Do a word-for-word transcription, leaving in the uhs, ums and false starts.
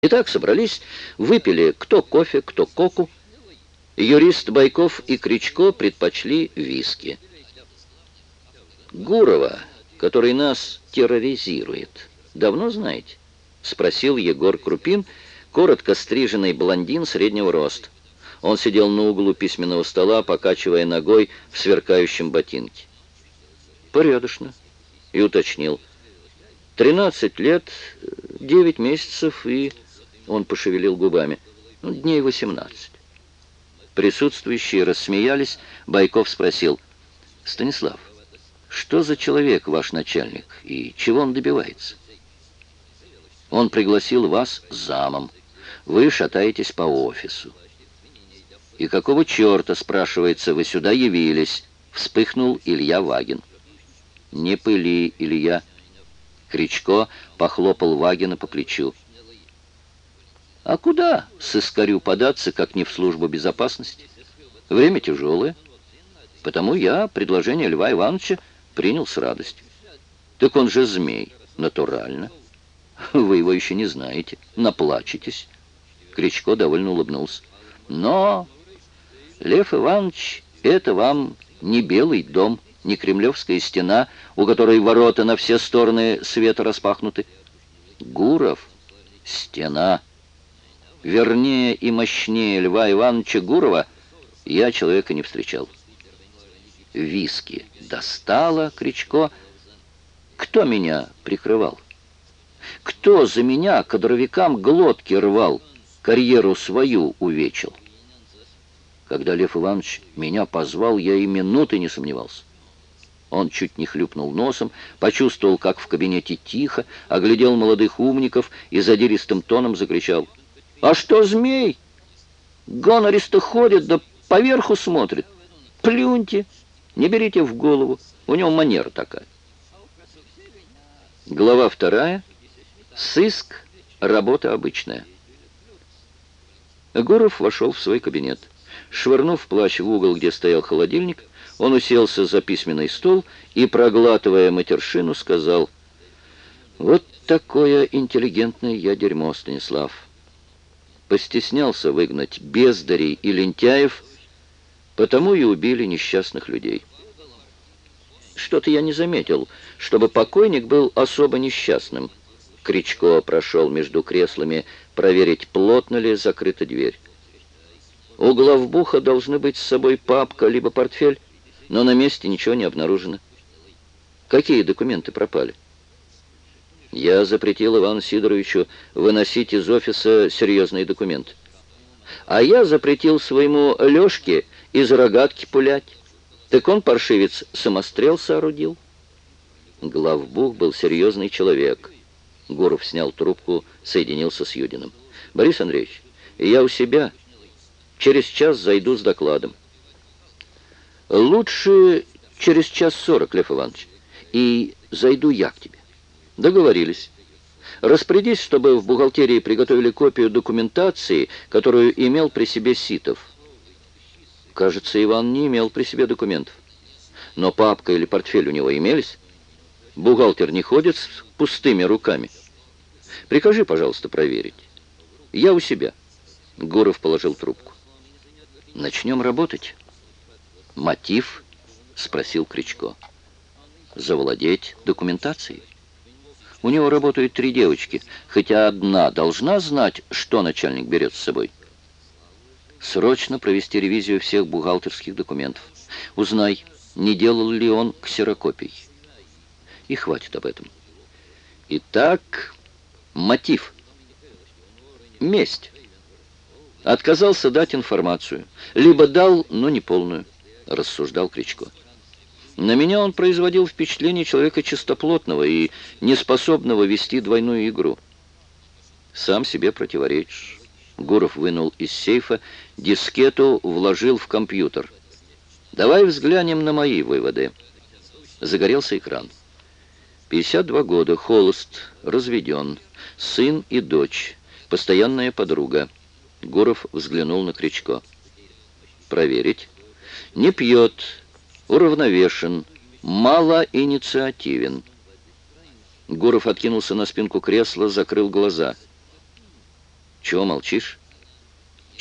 Итак, собрались, выпили кто кофе, кто коку. Юрист Байков и Кричко предпочли виски. «Гурова, который нас терроризирует, давно знаете?» — спросил Егор Крупин, коротко стриженный блондин среднего роста. Он сидел на углу письменного стола, покачивая ногой в сверкающем ботинке. «Порядочно», — и уточнил. «Тринадцать лет, девять месяцев и...» Он пошевелил губами. «Ну, дней восемнадцать». Присутствующие рассмеялись. Байков спросил: «Станислав, что за человек ваш начальник и чего он добивается?» «Он пригласил вас замом. Вы шатаетесь по офису». «И какого черта, спрашивается, вы сюда явились?» — вспыхнул Илья Вагин. «Не пыли, Илья». Кричко похлопал Вагина по плечу. «А куда сыскарю податься, как не в службу безопасности? Время тяжелое. Потому я предложение Льва Ивановича принял с радостью. Так он же змей, натурально. Вы его еще не знаете, наплачетесь». Кричко довольно улыбнулся. «Но, Лев Иванович, это вам не Белый дом, не Кремлевская стена, у которой ворота на все стороны света распахнуты. Гуров — стена. Вернее и мощнее Льва Ивановича Гурова я человека не встречал». Виски достала Кричко. «Кто меня прикрывал? Кто за меня кадровикам глотки рвал, карьеру свою увечил? Когда Лев Иванович меня позвал, я и минуты не сомневался». Он чуть не хлюпнул носом, почувствовал, как в кабинете тихо, оглядел молодых умников и задиристым тоном закричал: «А что, змей? Гонорист-то ходит, да поверху смотрит. Плюньте, не берите в голову, у него манера такая». Глава вторая. Сыск. Работа обычная. Гуров вошел в свой кабинет. Швырнув плащ в угол, где стоял холодильник, он уселся за письменный стол и, проглатывая матершину, сказал: «Вот такое интеллигентное я дерьмо, Станислав. Постеснялся выгнать бездарей и лентяев, потому и убили несчастных людей. Что-то я не заметил, чтобы покойник был особо несчастным». Кричко прошел между креслами проверить, плотно ли закрыта дверь. «У главбуха должны быть с собой папка либо портфель, но на месте ничего не обнаружено. Какие документы пропали?» «Я запретил Ивану Сидоровичу выносить из офиса серьезные документы. А я запретил своему Лешке из рогатки пулять. Так он, паршивец, самострел соорудил». Главбух был серьезный человек. Гуров снял трубку, соединился с Юдиным. «Борис Андреевич, я у себя. Через час зайду с докладом». «Лучше через час сорок, Лев Иванович, и зайду я к тебе». «Договорились. Распорядись, чтобы в бухгалтерии приготовили копию документации, которую имел при себе Ситов». «Кажется, Иван не имел при себе документов. Но папка или портфель у него имелись? Бухгалтер не ходит с пустыми руками. Прикажи, пожалуйста, проверить. Я у себя». Гуров положил трубку. «Начнем работать». «Мотив?» — спросил Кричко. «Завладеть документацией. У него работают три девочки, хотя одна должна знать, что начальник берет с собой. Срочно провести ревизию всех бухгалтерских документов. Узнай, не делал ли он ксерокопий. И хватит об этом. Итак, мотив. Месть. Отказался дать информацию. Либо дал, но не полную», — рассуждал Кричко. «На меня он производил впечатление человека чистоплотного и неспособного вести двойную игру». «Сам себе противоречишь». Гуров вынул из сейфа дискету, вложил в компьютер. «Давай взглянем на мои выводы». Загорелся экран. пятьдесят два года, холост, разведен, сын и дочь, постоянная подруга. Гуров взглянул на Кричко. «Проверить. Не пьет, уравновешен, малоинициативен». Гуров откинулся на спинку кресла, закрыл глаза. Чего молчишь?